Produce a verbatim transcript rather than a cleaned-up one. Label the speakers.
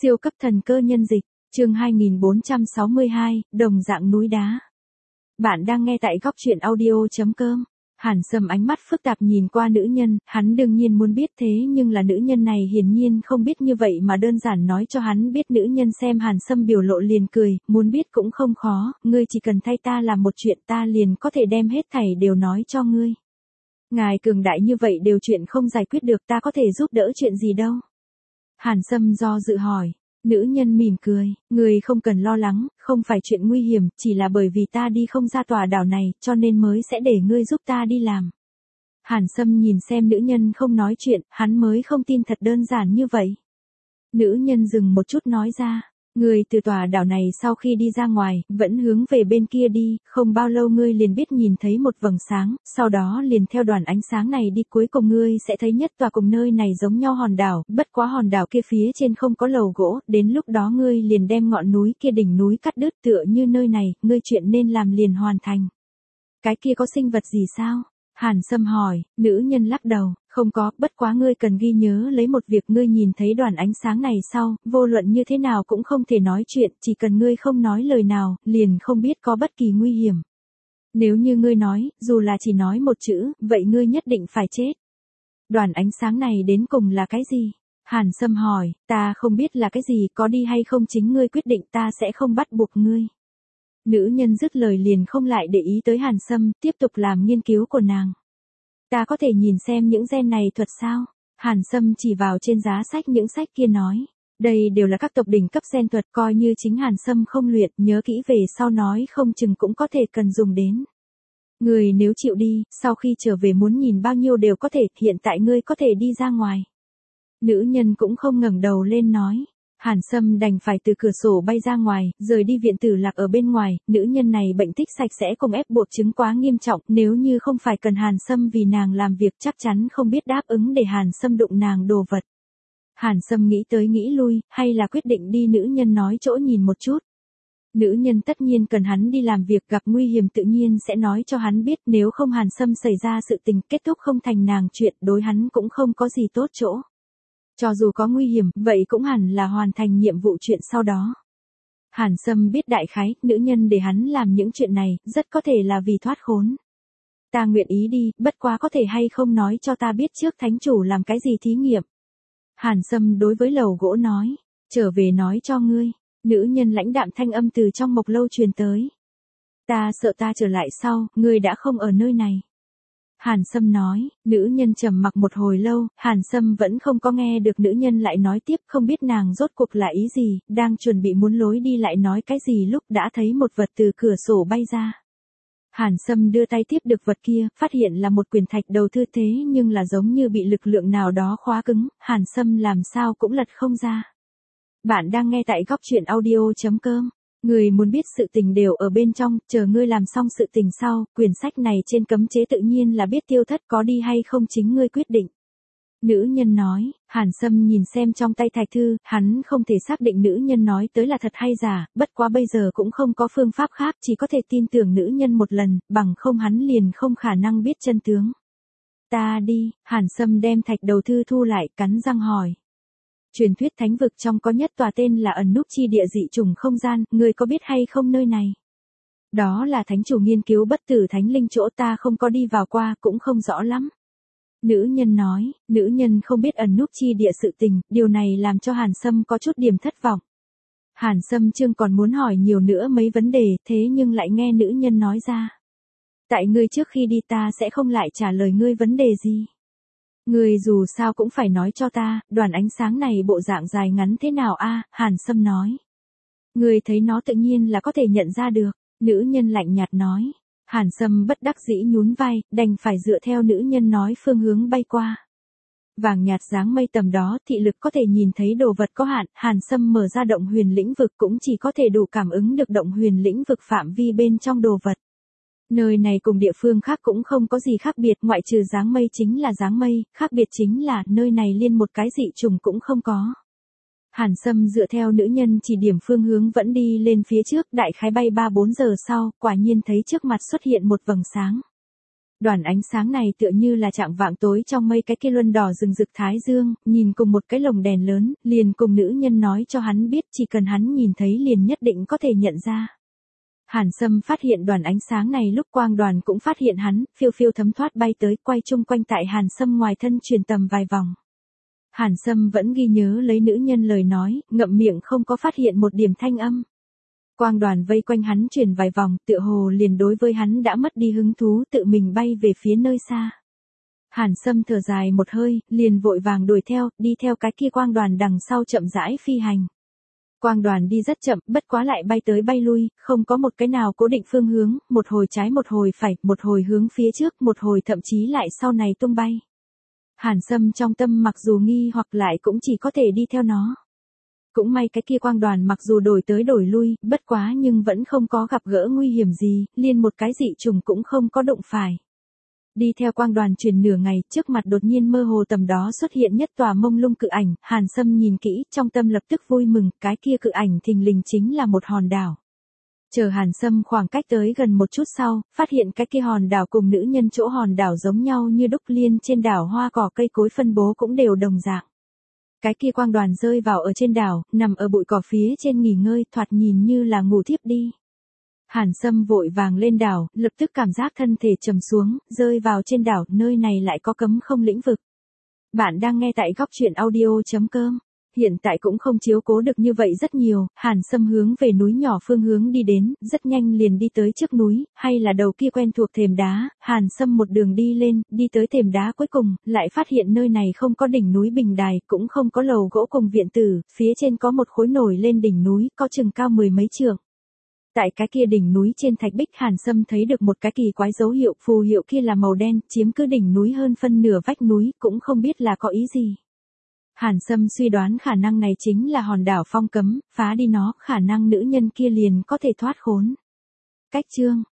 Speaker 1: Siêu cấp thần cơ nhân dịch, chương hai nghìn bốn trăm sáu mươi hai, đồng dạng núi đá. Bạn đang nghe tại góc truyện audio chấm com. Hàn Sâm ánh mắt phức tạp nhìn qua nữ nhân, hắn đương nhiên muốn biết thế nhưng là nữ nhân này hiển nhiên không biết như vậy mà đơn giản nói cho hắn biết. Nữ nhân xem Hàn Sâm biểu lộ liền cười, muốn biết cũng không khó, ngươi chỉ cần thay ta làm một chuyện ta liền có thể đem hết thảy đều nói cho ngươi. Ngài cường đại như vậy đều chuyện không giải quyết được, ta có thể giúp đỡ chuyện gì đâu. Hàn Sâm do dự hỏi. Nữ nhân mỉm cười, người không cần lo lắng, không phải chuyện nguy hiểm, chỉ là bởi vì ta đi không ra tòa đảo này, cho nên mới sẽ để ngươi giúp ta đi làm. Hàn Sâm nhìn xem nữ nhân không nói chuyện, hắn mới không tin thật đơn giản như vậy. Nữ nhân dừng một chút nói ra, ngươi từ tòa đảo này sau khi đi ra ngoài, vẫn hướng về bên kia đi, không bao lâu ngươi liền biết nhìn thấy một vầng sáng, sau đó liền theo đoàn ánh sáng này đi, cuối cùng ngươi sẽ thấy nhất tòa cùng nơi này giống nhau hòn đảo, bất quá hòn đảo kia phía trên không có lầu gỗ, đến lúc đó ngươi liền đem ngọn núi kia đỉnh núi cắt đứt, tựa như nơi này, ngươi chuyện nên làm liền hoàn thành. Cái kia có sinh vật gì sao? Hàn Sâm hỏi, nữ nhân lắc đầu, không có, bất quá ngươi cần ghi nhớ lấy một việc, ngươi nhìn thấy đoàn ánh sáng này sau, vô luận như thế nào cũng không thể nói chuyện, chỉ cần ngươi không nói lời nào, liền không biết có bất kỳ nguy hiểm. Nếu như ngươi nói, dù là chỉ nói một chữ, vậy ngươi nhất định phải chết. Đoàn ánh sáng này đến cùng là cái gì? Hàn Sâm hỏi, ta không biết là cái gì, có đi hay không chính ngươi quyết định, ta sẽ không bắt buộc ngươi. Nữ nhân dứt lời liền không lại để ý tới Hàn Sâm, tiếp tục làm nghiên cứu của nàng. Ta có thể nhìn xem những gen này thuật sao? Hàn Sâm chỉ vào trên giá sách những sách kia nói. Đây đều là các tộc đỉnh cấp gen thuật, coi như chính Hàn Sâm không luyện, nhớ kỹ về sau nói không chừng cũng có thể cần dùng đến. Người nếu chịu đi, sau khi trở về muốn nhìn bao nhiêu đều có thể, hiện tại ngươi có thể đi ra ngoài. Nữ nhân cũng không ngẩng đầu lên nói. Hàn Sâm đành phải từ cửa sổ bay ra ngoài, rời đi viện tử lạc ở bên ngoài, nữ nhân này bệnh tích sạch sẽ cùng ép buộc chứng quá nghiêm trọng, nếu như không phải cần Hàn Sâm vì nàng làm việc chắc chắn không biết đáp ứng để Hàn Sâm đụng nàng đồ vật. Hàn Sâm nghĩ tới nghĩ lui, hay là quyết định đi nữ nhân nói chỗ nhìn một chút. Nữ nhân tất nhiên cần hắn đi làm việc, gặp nguy hiểm tự nhiên sẽ nói cho hắn biết, nếu không Hàn Sâm xảy ra sự tình kết thúc không thành nàng chuyện, đối hắn cũng không có gì tốt chỗ. Cho dù có nguy hiểm, vậy cũng hẳn là hoàn thành nhiệm vụ chuyện sau đó. Hàn Sâm biết đại khái, nữ nhân để hắn làm những chuyện này, rất có thể là vì thoát khốn. Ta nguyện ý đi, bất quá có thể hay không nói cho ta biết trước thánh chủ làm cái gì thí nghiệm. Hàn Sâm đối với lầu gỗ nói, trở về nói cho ngươi. Nữ nhân lãnh đạm thanh âm từ trong mộc lâu truyền tới. Ta sợ ta trở lại sau, ngươi đã không ở nơi này. Hàn Sâm nói, nữ nhân trầm mặc một hồi lâu, Hàn Sâm vẫn không có nghe được nữ nhân lại nói tiếp, không biết nàng rốt cuộc là ý gì, đang chuẩn bị muốn lối đi lại nói cái gì lúc đã thấy một vật từ cửa sổ bay ra. Hàn Sâm đưa tay tiếp được vật kia, phát hiện là một quyển thạch đầu thư thế nhưng là giống như bị lực lượng nào đó khóa cứng, Hàn Sâm làm sao cũng lật không ra. Bạn đang nghe tại góc truyện audio chấm com. Người muốn biết sự tình đều ở bên trong, chờ ngươi làm xong sự tình sau, quyển sách này trên cấm chế tự nhiên là biết tiêu thất, có đi hay không chính ngươi quyết định. Nữ nhân nói, Hàn Sâm nhìn xem trong tay thạch thư, hắn không thể xác định nữ nhân nói tới là thật hay giả, bất quá bây giờ cũng không có phương pháp khác, chỉ có thể tin tưởng nữ nhân một lần, bằng không hắn liền không khả năng biết chân tướng. Ta đi, Hàn Sâm đem thạch đầu thư thu lại, cắn răng hỏi. Truyền thuyết thánh vực trong có nhất tòa tên là ẩn núp chi địa dị trùng không gian, ngươi có biết hay không nơi này? Đó là thánh chủ nghiên cứu bất tử thánh linh chỗ, ta không có đi vào qua, cũng không rõ lắm. Nữ nhân nói, nữ nhân không biết ẩn núp chi địa sự tình, điều này làm cho Hàn Sâm có chút điểm thất vọng. Hàn Sâm chương còn muốn hỏi nhiều nữa mấy vấn đề, thế nhưng lại nghe nữ nhân nói ra. Tại ngươi trước khi đi ta sẽ không lại trả lời ngươi vấn đề gì. Ngươi dù sao cũng phải nói cho ta, đoàn ánh sáng này bộ dạng dài ngắn thế nào a? Hàn Sâm nói. Ngươi thấy nó tự nhiên là có thể nhận ra được, nữ nhân lạnh nhạt nói. Hàn Sâm bất đắc dĩ nhún vai, đành phải dựa theo nữ nhân nói phương hướng bay qua. Vàng nhạt dáng mây tầm đó, thị lực có thể nhìn thấy đồ vật có hạn, Hàn Sâm mở ra động huyền lĩnh vực cũng chỉ có thể đủ cảm ứng được động huyền lĩnh vực phạm vi bên trong đồ vật. Nơi này cùng địa phương khác cũng không có gì khác biệt, ngoại trừ dáng mây chính là dáng mây, khác biệt chính là nơi này liên một cái dị trùng cũng không có. Hàn Sâm dựa theo nữ nhân chỉ điểm phương hướng vẫn đi lên phía trước, đại khái bay ba bốn giờ sau, quả nhiên thấy trước mặt xuất hiện một vầng sáng. Đoàn ánh sáng này tựa như là chạng vạng tối trong mây cái kia luân đỏ rừng rực thái dương, nhìn cùng một cái lồng đèn lớn, liền cùng nữ nhân nói cho hắn biết chỉ cần hắn nhìn thấy liền nhất định có thể nhận ra. Hàn Sâm phát hiện đoàn ánh sáng này lúc quang đoàn cũng phát hiện hắn, phiêu phiêu thấm thoát bay tới quay chung quanh tại Hàn Sâm ngoài thân truyền tầm vài vòng. Hàn Sâm vẫn ghi nhớ lấy nữ nhân lời nói, ngậm miệng không có phát hiện một điểm thanh âm. Quang đoàn vây quanh hắn chuyển vài vòng, tựa hồ liền đối với hắn đã mất đi hứng thú tự mình bay về phía nơi xa. Hàn Sâm thở dài một hơi, liền vội vàng đuổi theo, đi theo cái kia quang đoàn đằng sau chậm rãi phi hành. Quang đoàn đi rất chậm, bất quá lại bay tới bay lui, không có một cái nào cố định phương hướng, một hồi trái một hồi phải, một hồi hướng phía trước, một hồi thậm chí lại sau này tung bay. Hàn Sâm trong tâm mặc dù nghi hoặc lại cũng chỉ có thể đi theo nó. Cũng may cái kia quang đoàn mặc dù đổi tới đổi lui, bất quá nhưng vẫn không có gặp gỡ nguy hiểm gì, liền một cái dị trùng cũng không có đụng phải. Đi theo quang đoàn truyền nửa ngày, trước mặt đột nhiên mơ hồ tầm đó xuất hiện nhất tòa mông lung cự ảnh, Hàn Sâm nhìn kỹ, trong tâm lập tức vui mừng, cái kia cự ảnh thình lình chính là một hòn đảo. Chờ Hàn Sâm khoảng cách tới gần một chút sau, phát hiện cái kia hòn đảo cùng nữ nhân chỗ hòn đảo giống nhau như đúc, liên trên đảo hoa cỏ cây cối phân bố cũng đều đồng dạng. Cái kia quang đoàn rơi vào ở trên đảo, nằm ở bụi cỏ phía trên nghỉ ngơi, thoạt nhìn như là ngủ thiếp đi. Hàn Sâm vội vàng lên đảo, lập tức cảm giác thân thể trầm xuống, rơi vào trên đảo, nơi này lại có cấm không lĩnh vực. Bạn đang nghe tại góc truyện audio chấm com. Hiện tại cũng không chiếu cố được như vậy rất nhiều, Hàn Sâm hướng về núi nhỏ phương hướng đi đến, rất nhanh liền đi tới trước núi, hay là đầu kia quen thuộc thềm đá, Hàn Sâm một đường đi lên, đi tới thềm đá cuối cùng, lại phát hiện nơi này không có đỉnh núi bình đài, cũng không có lầu gỗ cùng viện tử, phía trên có một khối nổi lên đỉnh núi, có chừng cao mười mấy trượng. Tại cái kia đỉnh núi trên thạch bích Hàn Sâm thấy được một cái kỳ quái dấu hiệu, phù hiệu kia là màu đen, chiếm cứ đỉnh núi hơn phân nửa vách núi, cũng không biết là có ý gì. Hàn Sâm suy đoán khả năng này chính là hòn đảo phong cấm, phá đi nó, khả năng nữ nhân kia liền có thể thoát khốn. Cách chương